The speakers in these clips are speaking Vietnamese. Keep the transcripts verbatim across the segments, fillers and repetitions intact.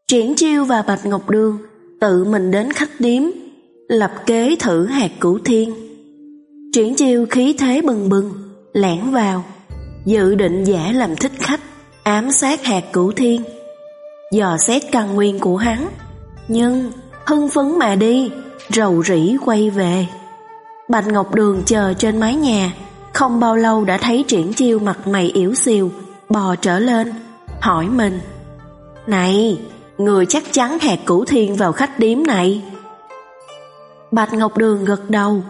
Triển Chiêu và Bạch Ngọc Đường tự mình đến khách điếm, lập kế thử hạt cửu thiên. Triển Chiêu khí thế bừng bừng, lẻn vào, dự định giả làm thích khách, ám sát hạt cửu thiên, dò xét căn nguyên của hắn. Nhưng hưng phấn mà đi, rầu rĩ quay về. Bạch Ngọc Đường chờ trên mái nhà, không bao lâu đã thấy Triển Chiêu mặt mày yếu xìu bò trở lên, hỏi mình: "Này, người chắc chắn hạt cửu thiên vào khách điếm này?" Bạch Ngọc Đường gật đầu.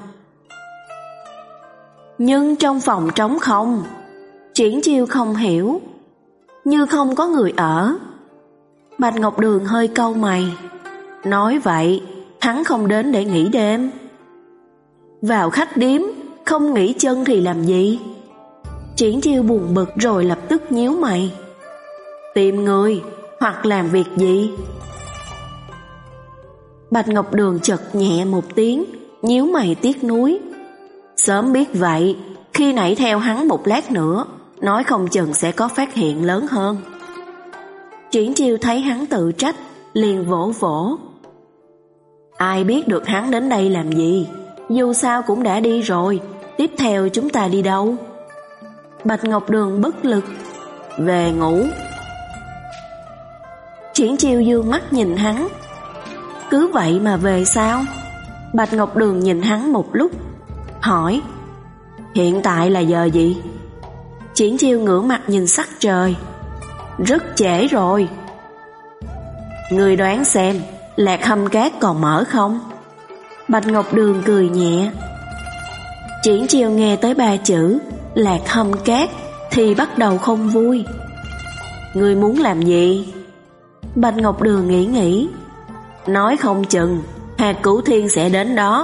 Nhưng trong phòng trống không. Triển Chiêu không hiểu. Như không có người ở. Bạch Ngọc Đường hơi cau mày. Nói vậy, hắn không đến để nghỉ đêm. Vào khách điếm, không nghỉ chân thì làm gì? Triển Chiêu buồn bực rồi lập tức nhíu mày. Tìm người, hoặc làm việc gì? Bạch Ngọc Đường chật nhẹ một tiếng, nhíu mày tiếc nuối. Sớm biết vậy, khi nãy theo hắn một lát nữa, nói không chừng sẽ có phát hiện lớn hơn. Triển Chiêu thấy hắn tự trách, liền vỗ vỗ. Ai biết được hắn đến đây làm gì? Dù sao cũng đã đi rồi, tiếp theo chúng ta đi đâu? Bạch Ngọc Đường bất lực. Về ngủ. Triển Chiêu dương mắt nhìn hắn. Cứ vậy mà về sao? Bạch Ngọc Đường nhìn hắn một lúc, hỏi: Hiện tại là giờ gì? Triển Chiêu ngửa mặt nhìn sắc trời. Rất trễ rồi. Người đoán xem, Lạc Hâm Cát còn mở không? Bạch Ngọc Đường cười nhẹ. Triển Chiêu nghe tới ba chữ Lạc Hâm Cát thì bắt đầu không vui. Người muốn làm gì? Bạch Ngọc Đường nghĩ nghĩ. Nói không chừng hạt cửu thiên sẽ đến đó.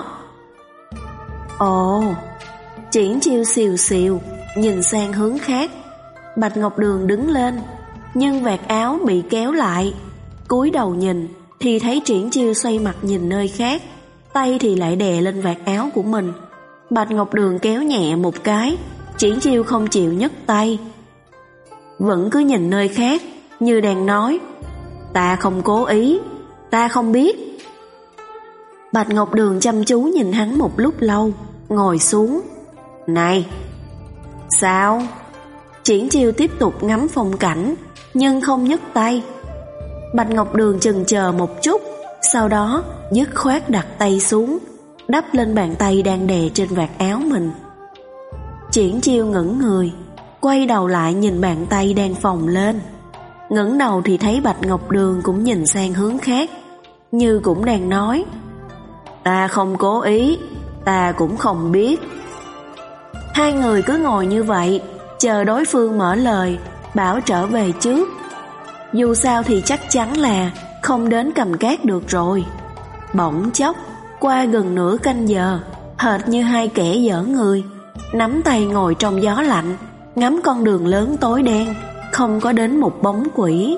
Ồ. Triển Chiêu xìu xìu nhìn sang hướng khác. Bạch Ngọc Đường đứng lên, nhưng vạt áo bị kéo lại. Cúi đầu nhìn thì thấy Triển Chiêu xoay mặt nhìn nơi khác, tay thì lại đè lên vạt áo của mình. Bạch Ngọc Đường kéo nhẹ một cái, Triển Chiêu không chịu nhấc tay, vẫn cứ nhìn nơi khác, như đang nói: Ta không cố ý, ta không biết. Bạch Ngọc Đường chăm chú nhìn hắn một lúc lâu, ngồi xuống. Này. Sao? Triển Chiêu tiếp tục ngắm phong cảnh, nhưng không nhấc tay. Bạch Ngọc Đường chần chờ một chút, sau đó dứt khoát đặt tay xuống, đắp lên bàn tay đang đè trên vạt áo mình. Triển Chiêu ngẩng người, quay đầu lại nhìn bàn tay đang phồng lên. Ngẩng đầu thì thấy Bạch Ngọc Đường cũng nhìn sang hướng khác, như cũng đang nói: Ta không cố ý, ta cũng không biết. Hai người cứ ngồi như vậy, chờ đối phương mở lời, bảo trở về trước. Dù sao thì chắc chắn là không đến cầm cát được rồi. Bỗng chốc, qua gần nửa canh giờ, hệt như hai kẻ dở người, nắm tay ngồi trong gió lạnh, ngắm con đường lớn tối đen, không có đến một bóng quỷ.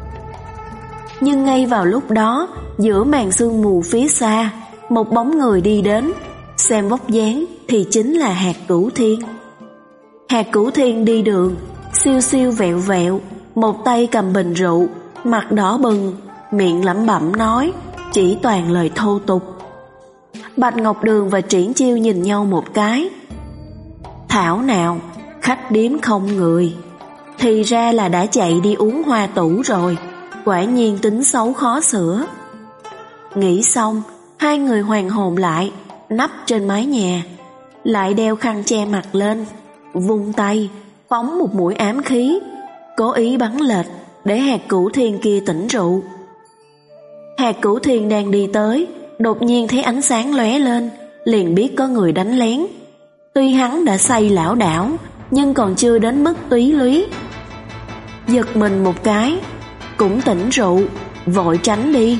Nhưng ngay vào lúc đó, giữa màn sương mù phía xa, một bóng người đi đến. Xem vóc dáng thì chính là Hạt Cửu Thiên. Hạt Cửu Thiên đi đường, siêu siêu vẹo vẹo, một tay cầm bình rượu, mặt đỏ bừng, miệng lẩm bẩm nói, chỉ toàn lời thô tục. Bạch Ngọc Đường và Triển Chiêu nhìn nhau một cái. Thảo nào, khách điếm không người, thì ra là đã chạy đi uống hoa tủ rồi, quả nhiên tính xấu khó sửa. Nghĩ xong, hai người hoàn hồn lại, nấp trên mái nhà, lại đeo khăn che mặt lên, vung tay, phóng một mũi ám khí, cố ý bắn lệch để Hạt Cửu Thiên kia tỉnh rượu. Hạt Cửu Thiên đang đi tới, đột nhiên thấy ánh sáng lóe lên, liền biết có người đánh lén. Tuy hắn đã say lảo đảo, nhưng còn chưa đến mức túy lúy. Giật mình một cái, cũng tỉnh rượu, vội tránh đi.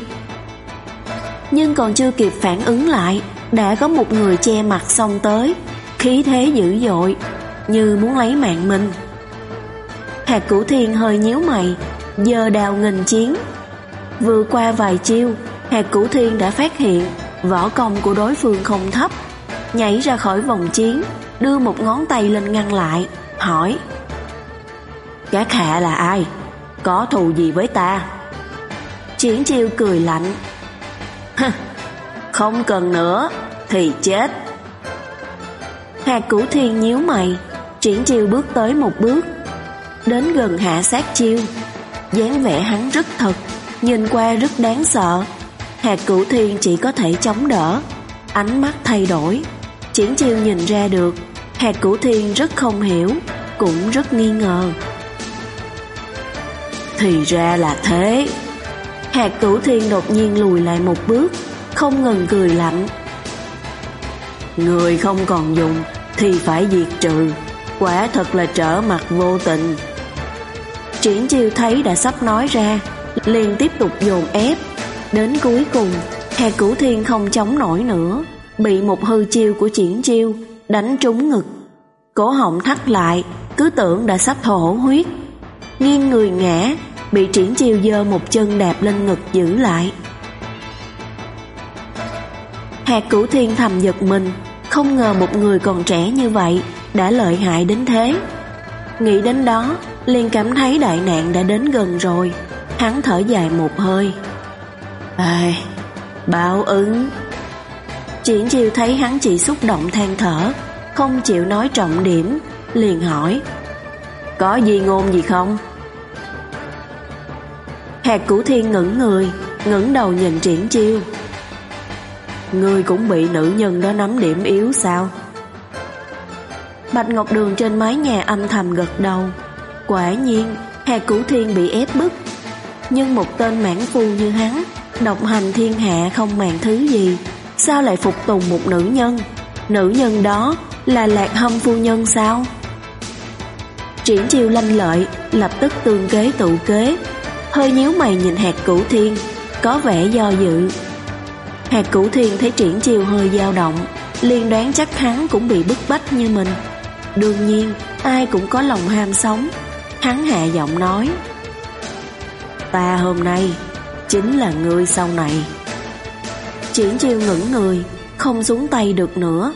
Nhưng còn chưa kịp phản ứng lại, đã có một người che mặt xông tới, khí thế dữ dội, như muốn lấy mạng mình. Hạt Cửu Thiên hơi nhíu mày, giơ đao nghênh chiến. Vừa qua vài chiêu, Hạt Cửu Thiên đã phát hiện võ công của đối phương không thấp, nhảy ra khỏi vòng chiến, đưa một ngón tay lên ngăn lại, hỏi: Các hạ là ai? Có thù gì với ta? Triển Chiêu cười lạnh. Không cần nữa thì chết. Hạc Cửu Thiên nhíu mày. Triển Chiêu bước tới một bước, đến gần hạ sát chiêu. Dáng vẻ hắn rất thật, nhìn qua rất đáng sợ. Hạc Cửu Thiên chỉ có thể chống đỡ. Ánh mắt thay đổi. Triển Chiêu nhìn ra được Hạc Cửu Thiên rất không hiểu, cũng rất nghi ngờ. Thì ra là thế. Hạc Cửu Thiên đột nhiên lùi lại một bước, không ngừng cười lạnh. Người không còn dùng thì phải diệt trừ, quả thật là trở mặt vô tình. Triển Chiêu thấy đã sắp nói ra, liền tiếp tục dồn ép. Đến cuối cùng Hạc Cửu Thiên không chống nổi nữa, bị một hư chiêu của Triển Chiêu đánh trúng ngực. Cổ họng thắt lại, cứ tưởng đã sắp thổ huyết. Nghiêng người ngã, bị Triển Chiêu giơ một chân đạp lên ngực giữ lại. Hạc Cửu Thiên thầm giật mình, không ngờ một người còn trẻ như vậy đã lợi hại đến thế. Nghĩ đến đó, liền cảm thấy đại nạn đã đến gần rồi. Hắn thở dài một hơi. Ai, báo ứng. Triển Chiêu thấy hắn chỉ xúc động than thở, không chịu nói trọng điểm, liền hỏi: Có gì ngôn gì không? Hạc Cửu Thiên ngẩng người, ngẩng đầu nhìn Triển Chiêu. Ngươi cũng bị nữ nhân đó nắm điểm yếu sao? Bạch Ngọc Đường trên mái nhà âm thầm gật đầu. Quả nhiên Hạc Cửu Thiên bị ép bức. Nhưng một tên mãn phu như hắn, độc hành thiên hạ không màng thứ gì, sao lại phục tùng một nữ nhân? Nữ nhân đó là Lạc Hâm phu nhân sao? Triển Chiêu lanh lợi, lập tức tương kế tự kế, hơi nhíu mày nhìn Hạc Cửu Thiên, có vẻ do dự. Hạc Cửu Thiên thấy Triển Chiêu hơi dao động, liền đoán chắc hắn cũng bị bức bách như mình. Đương nhiên ai cũng có lòng ham sống. Hắn hạ giọng nói: Ta hôm nay chính là ngươi sau này. Triển Chiêu ngẩng người, không xuống tay được nữa.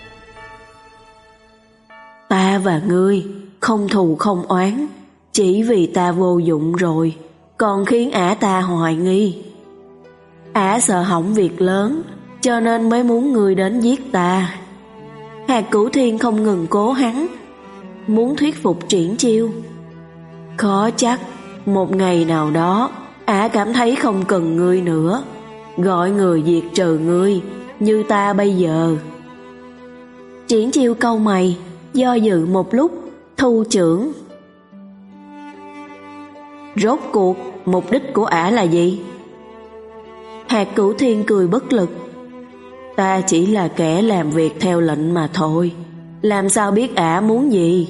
Ta và ngươi không thù không oán, chỉ vì ta vô dụng rồi, còn khiến ả ta hoài nghi. Ả sợ hỏng việc lớn, cho nên mới muốn ngươi đến giết ta. Hạc Cửu Thiên không ngừng cố hắn, muốn thuyết phục Triển Chiêu. Khó chắc một ngày nào đó ả cảm thấy không cần ngươi nữa, gọi người diệt trừ ngươi như ta bây giờ. Triển Chiêu cau mày, do dự một lúc, thu chưởng. Rốt cuộc mục đích của ả là gì? Hạc Cửu Thiên cười bất lực. Ta chỉ là kẻ làm việc theo lệnh mà thôi, làm sao biết ả muốn gì?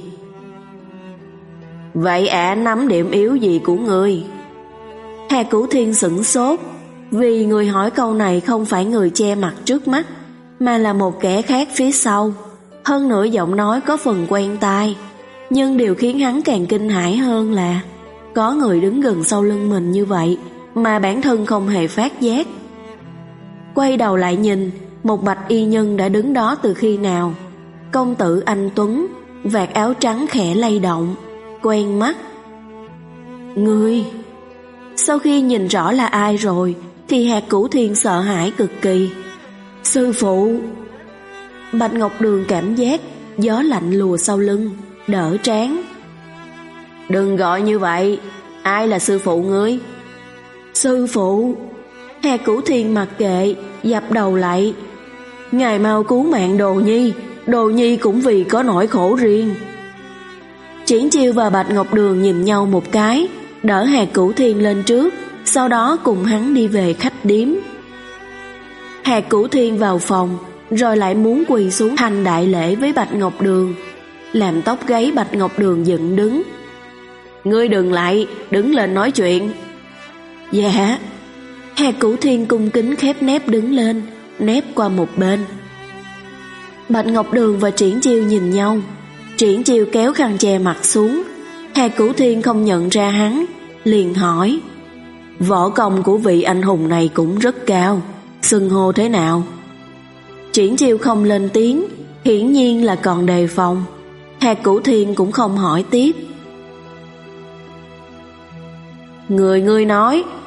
Vậy ả nắm điểm yếu gì của ngươi? Hạc Cửu Thiên sửng sốt, vì người hỏi câu này không phải người che mặt trước mắt, mà là một kẻ khác phía sau. Hơn nữa giọng nói có phần quen tai. Nhưng điều khiến hắn càng kinh hãi hơn là có người đứng gần sau lưng mình như vậy mà bản thân không hề phát giác. Quay đầu lại nhìn, một bạch y nhân đã đứng đó từ khi nào. Công tử anh tuấn, vạt áo trắng khẽ lay động, quen mắt. Ngươi! Sau khi nhìn rõ là ai rồi thì Hạc Cửu Thiên sợ hãi cực kỳ. Sư phụ! Bạch Ngọc Đường cảm giác gió lạnh lùa sau lưng, đỡ trán. Đừng gọi như vậy, ai là sư phụ ngươi? Sư phụ! Hạc Cửu Thiên mặc kệ, dập đầu lại. Ngài mau cứu mạng Đồ Nhi, Đồ Nhi cũng vì có nỗi khổ riêng. Triển Chiêu và Bạch Ngọc Đường nhìn nhau một cái, đỡ Hạc Cửu Thiên lên trước, sau đó cùng hắn đi về khách điếm. Hạc Cửu Thiên vào phòng, rồi lại muốn quỳ xuống hành đại lễ với Bạch Ngọc Đường, làm tóc gáy Bạch Ngọc Đường dựng đứng. Ngươi đừng lại, đứng lên nói chuyện. Dạ. Hạc Cửu Thiên cung kính khép nép đứng lên, nép qua một bên. Bạch Ngọc Đường và Triển Chiêu nhìn nhau. Triển Chiêu kéo khăn che mặt xuống. Hạc Cửu Thiên không nhận ra hắn, liền hỏi: Võ công của vị anh hùng này cũng rất cao, xưng hô thế nào? Triển Chiêu không lên tiếng, hiển nhiên là còn đề phòng. Hạc Cửu Thiên cũng không hỏi tiếp. Người ngươi nói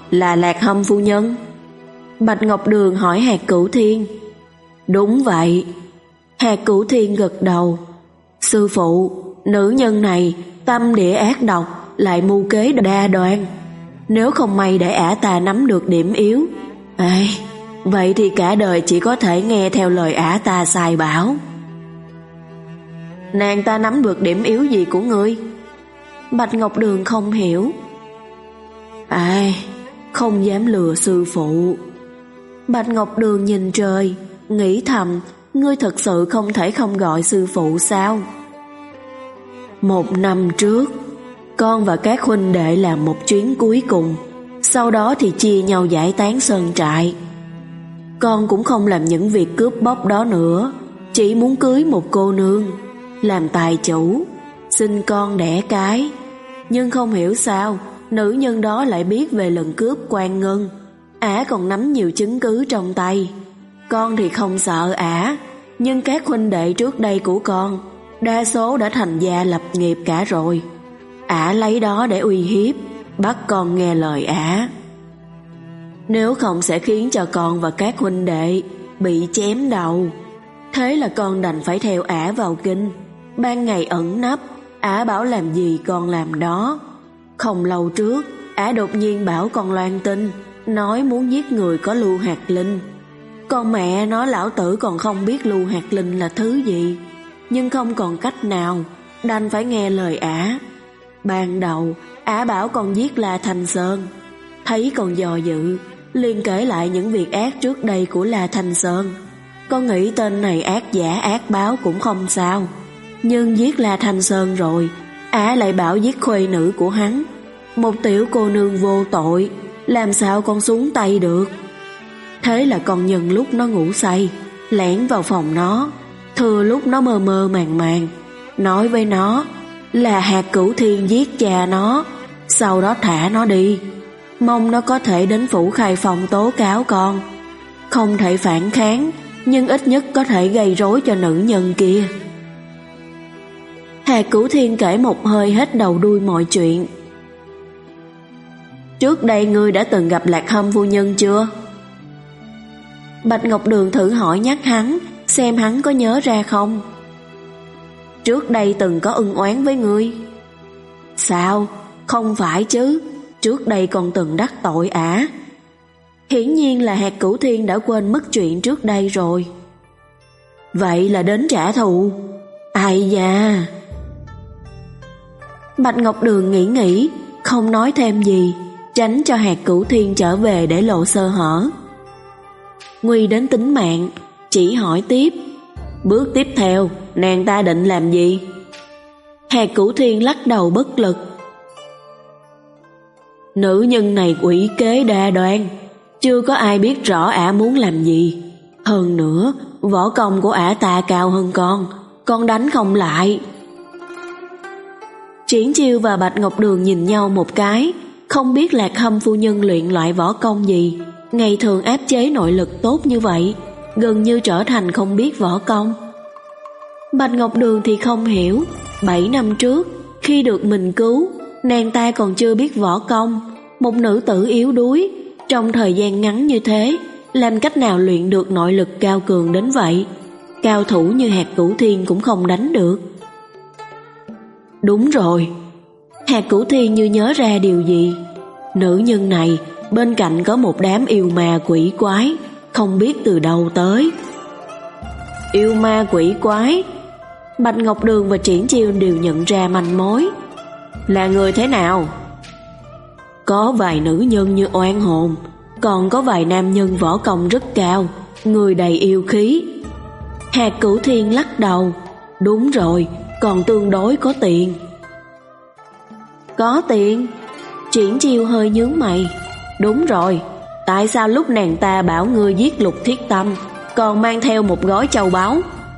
là Lạc Hâm phu nhân? Bạch Ngọc Đường hỏi Hạt Cửu Thiên. Đúng vậy. Hạt Cửu Thiên gật đầu. Sư phụ, nữ nhân này tâm địa ác độc, lại mưu kế đa đoan. Nếu không may để ả ta nắm được điểm yếu, ê, vậy thì cả đời chỉ có thể nghe theo lời ả ta sai bảo. Nàng ta nắm được điểm yếu gì của ngươi? Bạch Ngọc Đường không hiểu. Ai, không dám lừa sư phụ. Bạch Ngọc Đường nhìn trời, nghĩ thầm, ngươi thật sự không thể không gọi sư phụ sao? Một năm trước, con và các huynh đệ làm một chuyến cuối cùng, sau đó thì chia nhau giải tán sơn trại. Con cũng không làm những việc cướp bóc đó nữa, chỉ muốn cưới một cô nương, làm tài chủ, sinh con đẻ cái. Nhưng không hiểu sao, nữ nhân đó lại biết về lần cướp quan ngân. Ả còn nắm nhiều chứng cứ trong tay. Con thì không sợ ả, nhưng các huynh đệ trước đây của con đa số đã thành gia lập nghiệp cả rồi. Ả lấy đó để uy hiếp, bắt con nghe lời ả. Nếu không sẽ khiến cho con và các huynh đệ bị chém đầu. Thế là con đành phải theo ả vào kinh. Ban ngày ẩn nấp, ả bảo làm gì con làm đó. Không lâu trước, ả đột nhiên bảo con loan tin, nói muốn giết người có lưu hạt linh. Con mẹ nói lão tử còn không biết lưu hạt linh là thứ gì, nhưng không còn cách nào, đành phải nghe lời ả. Ban đầu, ả bảo con giết La Thanh Sơn. Thấy con dò dự, liền kể lại những việc ác trước đây của La Thanh Sơn. Con nghĩ tên này ác giả ác báo cũng không sao, nhưng giết La Thanh Sơn rồi, ả lại bảo giết khuê nữ của hắn, một tiểu cô nương vô tội, làm sao con xuống tay được. Thế là con nhân lúc nó ngủ say, lẻn vào phòng nó, thừa lúc nó mơ mơ màng màng, nói với nó là Hạt Cửu Thiên giết cha nó, sau đó thả nó đi, mong nó có thể đến phủ Khai Phong tố cáo con. Không thể phản kháng, nhưng ít nhất có thể gây rối cho nữ nhân kia. Hạt Cửu Thiên kể một hơi hết đầu đuôi mọi chuyện. Trước đây ngươi đã từng gặp Lạc Hâm phu nhân chưa? Bạch Ngọc Đường thử hỏi nhắc hắn, xem hắn có nhớ ra không. Trước đây từng có ân oán với ngươi. Sao? Không phải chứ, trước đây còn từng đắc tội ả. Hiển nhiên là Hạt Cửu Thiên đã quên mất chuyện trước đây rồi. Vậy là đến trả thù. Ai da. Bạch Ngọc Đường nghĩ nghĩ, không nói thêm gì, tránh cho Hạt Cửu Thiên trở về để lộ sơ hở. Nguy đến tính mạng, chỉ hỏi tiếp, bước tiếp theo nàng ta định làm gì? Hạt Cửu Thiên lắc đầu bất lực. Nữ nhân này quỷ kế đa đoan, chưa có ai biết rõ ả muốn làm gì. Hơn nữa, võ công của ả ta cao hơn con, con đánh không lại. Triển Chiêu và Bạch Ngọc Đường nhìn nhau một cái, không biết Lạc Hâm phu nhân luyện loại võ công gì, ngày thường áp chế nội lực tốt như vậy, gần như trở thành không biết võ công. Bạch Ngọc Đường thì không hiểu, bảy năm trước, khi được mình cứu, nàng ta còn chưa biết võ công, một nữ tử yếu đuối, trong thời gian ngắn như thế, làm cách nào luyện được nội lực cao cường đến vậy? Cao thủ như Hạt Cửu Thiên cũng không đánh được. Đúng rồi, Hạt Cửu Thiên như nhớ ra điều gì. Nữ nhân này bên cạnh có một đám yêu ma quỷ quái, không biết từ đâu tới. Yêu ma quỷ quái? Bạch Ngọc Đường và Triển Chiêu đều nhận ra manh mối. Là người thế nào? Có vài nữ nhân như oan hồn, còn có vài nam nhân võ công rất cao, người đầy yêu khí. Hạt Cửu Thiên lắc đầu. Đúng rồi, còn tương đối có tiền. Có tiền? Triển Chiêu hơi nhướng mày. Đúng rồi, tại sao lúc nàng ta bảo ngươi giết Lục Thiết Tâm còn mang theo một gói châu báu?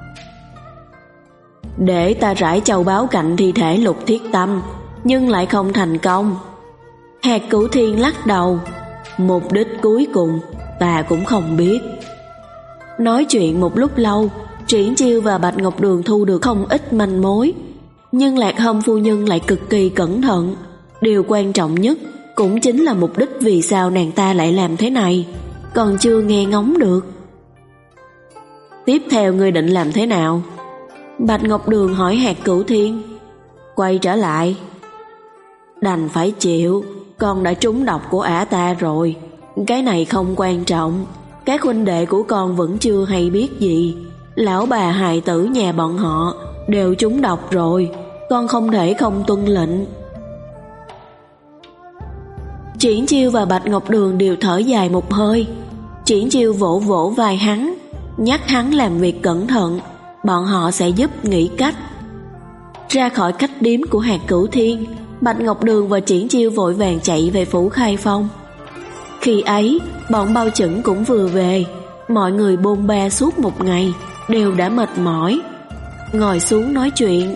Để ta rải châu báu cạnh thi thể Lục Thiết Tâm, nhưng lại không thành công. Hạt Cửu Thiên lắc đầu. Mục đích cuối cùng ta cũng không biết. Nói chuyện một lúc lâu, Triển Chiêu và Bạch Ngọc Đường thu được không ít manh mối, nhưng Lạc Hâm phu nhân lại cực kỳ cẩn thận. Điều quan trọng nhất cũng chính là mục đích vì sao nàng ta lại làm thế này, còn chưa nghe ngóng được. Tiếp theo ngươi định làm thế nào? Bạch Ngọc Đường hỏi Hạt Cửu Thiên. Quay trở lại. Đành phải chịu, con đã trúng độc của ả ta rồi. Cái này không quan trọng, các huynh đệ của con vẫn chưa hay biết gì. Lão bà hài tử nhà bọn họ đều trúng độc rồi, con không thể không tuân lệnh. Triển Chiêu và Bạch Ngọc Đường đều thở dài một hơi. Triển Chiêu vỗ vỗ vai hắn, nhắc hắn làm việc cẩn thận, bọn họ sẽ giúp nghĩ cách. Ra khỏi khách điếm của Hạt Cửu Thiên, Bạch Ngọc Đường và Triển Chiêu vội vàng chạy về phủ Khai Phong. Khi ấy, bọn Bao Chững cũng vừa về, mọi người bôn ba suốt một ngày, đều đã mệt mỏi. Ngồi xuống nói chuyện.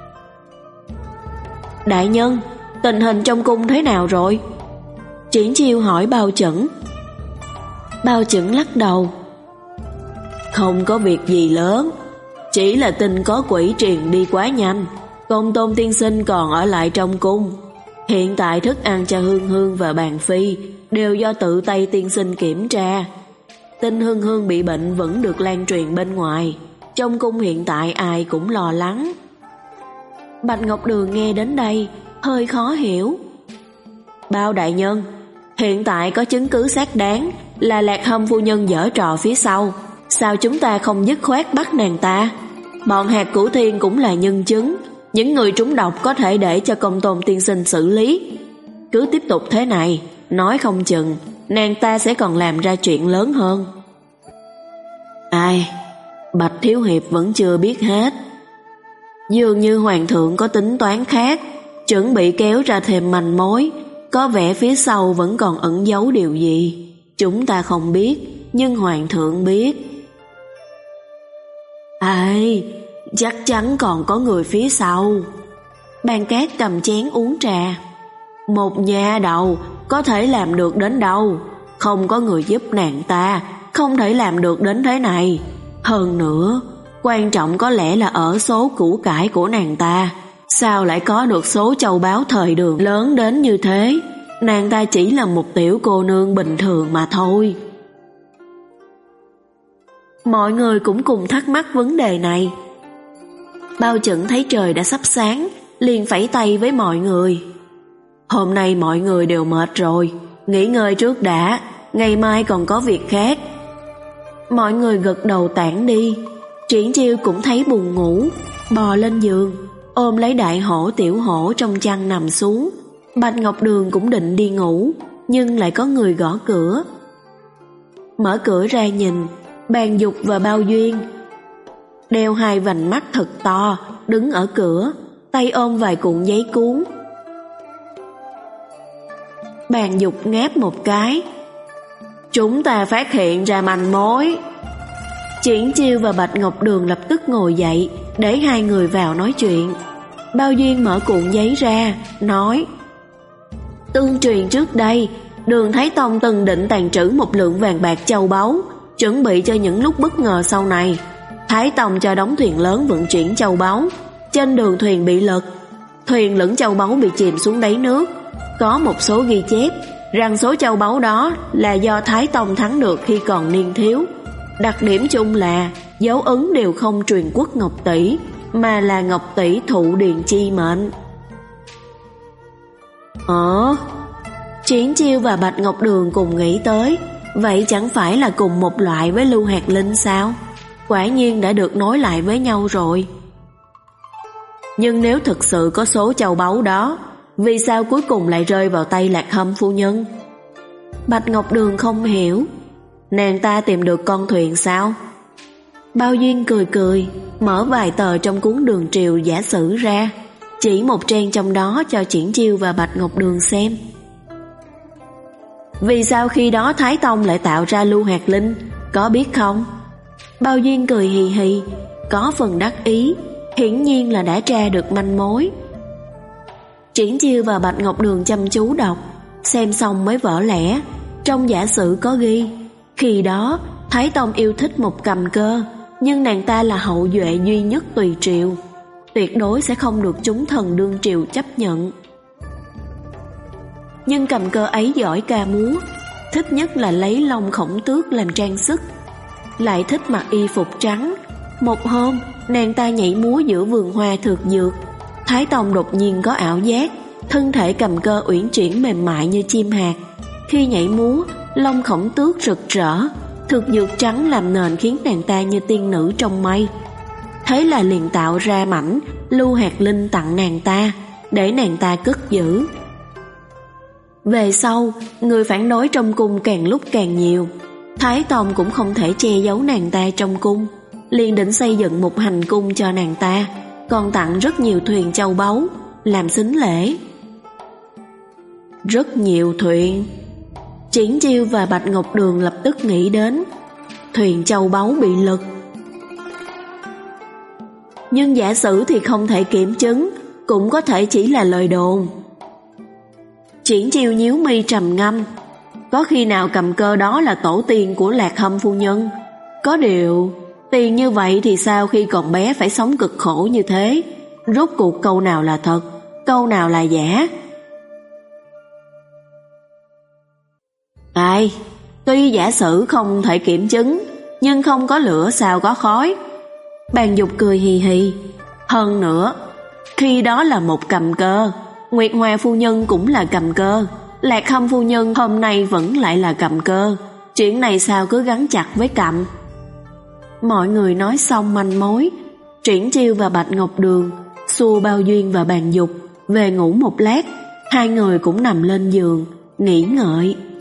Đại nhân, tình hình trong cung thế nào rồi? Triển Chiêu hỏi Bao Chững. Bao Chững lắc đầu. Không có việc gì lớn, chỉ là tin có quỷ truyền đi quá nhanh. Công Tôn tiên sinh còn ở lại trong cung. Hiện tại thức ăn cho Hương Hương và Bàn Phi đều do tự tay tiên sinh kiểm tra. Tin Hương Hương bị bệnh vẫn được lan truyền bên ngoài. Trong cung hiện tại ai cũng lo lắng. Bạch Ngọc Đường nghe đến đây hơi khó hiểu. Bao đại nhân, hiện tại có chứng cứ xác đáng là Lạc Hâm phu nhân giở trò phía sau, sao chúng ta không dứt khoát bắt nàng ta? Bọn Hạt Cửu Thiên cũng là nhân chứng, những người trúng độc có thể để cho Công Tôn tiên sinh xử lý. Cứ tiếp tục thế này, nói không chừng nàng ta sẽ còn làm ra chuyện lớn hơn. Ai, Bạch thiếu hiệp vẫn chưa biết hết. Dường như hoàng thượng có tính toán khác, chuẩn bị kéo ra thêm manh mối. Có vẻ phía sau vẫn còn ẩn giấu điều gì, chúng ta không biết, nhưng hoàng thượng biết. Ai, chắc chắn còn có người phía sau. Ban Cát cầm chén uống trà. Một nhà đầu có thể làm được đến đâu, không có người giúp nàng ta, không thể làm được đến thế này. Hơn nữa, quan trọng có lẽ là ở số củ cải của nàng ta. Sao lại có được số châu báu thời đường lớn đến như thế? Nàng ta chỉ là một tiểu cô nương bình thường mà thôi. Mọi người cũng cùng thắc mắc vấn đề này. Bao Chững thấy trời đã sắp sáng, liền phẩy tay với mọi người. Hôm nay mọi người đều mệt rồi, nghỉ ngơi trước đã, ngày mai còn có việc khác. Mọi người gật đầu tản đi. Triển Chiêu cũng thấy buồn ngủ, bò lên giường, ôm lấy đại hổ tiểu hổ trong chăn nằm xuống. Bạch Ngọc Đường cũng định đi ngủ, nhưng lại có người gõ cửa. Mở cửa ra nhìn, Bàn Dục và Bao Duyên đeo hai vành mắt thật to, đứng ở cửa, tay ôm vài cuộn giấy cuốn. Bàn Dục ngáp một cái. Chúng ta phát hiện ra manh mối. Triển Chiêu và Bạch Ngọc Đường lập tức ngồi dậy, để hai người vào nói chuyện. Bao Duyên mở cuộn giấy ra, nói: Tương truyền trước đây, Đường Thái Tông từng định tàn trữ một lượng vàng bạc châu báu, chuẩn bị cho những lúc bất ngờ sau này. Thái Tông cho đóng thuyền lớn vận chuyển châu báu, trên đường thuyền bị lật, thuyền lẫn châu báu bị chìm xuống đáy nước. Có một số ghi chép rằng số châu báu đó là do Thái Tông thắng được khi còn niên thiếu. Đặc điểm chung là dấu ấn đều không truyền quốc Ngọc Tỷ, mà là Ngọc Tỷ thụ điền chi mệnh. Ờ, Triển Chiêu và Bạch Ngọc Đường cùng nghĩ tới, vậy chẳng phải là cùng một loại với Lưu Hạt Linh sao? Quả nhiên đã được nối lại với nhau rồi. Nhưng nếu thực sự có số châu báu đó, vì sao cuối cùng lại rơi vào tay Lạc Hâm phu nhân? Bạch Ngọc Đường không hiểu. Nàng ta tìm được con thuyền sao? Bao Duyên cười cười, mở vài tờ trong cuốn Đường Triều giả sử ra, chỉ một trang trong đó cho Triển Chiêu và Bạch Ngọc Đường xem. Vì sao khi đó Thái Tông lại tạo ra Lưu Hạt Linh, có biết không? Bao Duyên cười hì hì, có phần đắc ý, hiển nhiên là đã tra được manh mối. Triển Chiêu và Bạch Ngọc Đường chăm chú đọc, xem xong mới vỡ lẽ. Trong giả sử có ghi, khi đó Thái Tông yêu thích một cầm cơ, nhưng nàng ta là hậu duệ duy nhất tùy triều, tuyệt đối sẽ không được chúng thần đương triều chấp nhận. nhưng cầm cơ ấy giỏi ca múa, thích nhất là lấy lông khổng tước làm trang sức, lại thích mặc y phục trắng. Một hôm, nàng ta nhảy múa giữa vườn hoa thực dược. Thái Tông đột nhiên có ảo giác, thân thể cầm cơ uyển chuyển mềm mại như chim hạc. Khi nhảy múa, lông khổng tước rực rỡ, thực dược trắng làm nền khiến nàng ta như tiên nữ trong mây. Thế là liền tạo ra mảnh lưu hạt linh tặng nàng ta, để nàng ta cất giữ. Về sau, người phản đối trong cung càng lúc càng nhiều. Thái Tông cũng không thể che giấu nàng ta trong cung, liền định xây dựng một hành cung cho nàng ta, còn tặng rất nhiều thuyền châu báu làm sính lễ. Rất nhiều thuyền. Triển Chiêu và Bạch Ngọc Đường lập tức nghĩ đến thuyền châu báu bị lật. Nhưng giả sử thì không thể kiểm chứng, cũng có thể chỉ là lời đồn. Triển Chiêu nhíu mi trầm ngâm, có khi nào cầm cơ đó là tổ tiên của Lạc Hâm phu nhân? Có điều, tiền như vậy thì sao khi còn bé phải sống cực khổ như thế? Rốt cuộc câu nào là thật, câu nào là giả? Ai, tuy giả sử không thể kiểm chứng, nhưng không có lửa sao có khói. Bàn Dục cười hì hì. Hơn nữa, khi đó là một cầm cơ, Nguyệt Hoa phu nhân cũng là cầm cơ, Lạc Hâm phu nhân hôm nay vẫn lại là cầm cơ. Chuyện này sao cứ gắn chặt với cầm? Mọi người nói xong manh mối. Triển Chiêu và Bạch Ngọc Đường xua Bao Duyên và Bàn Dục về ngủ một lát. Hai người cũng nằm lên giường nghỉ ngợi.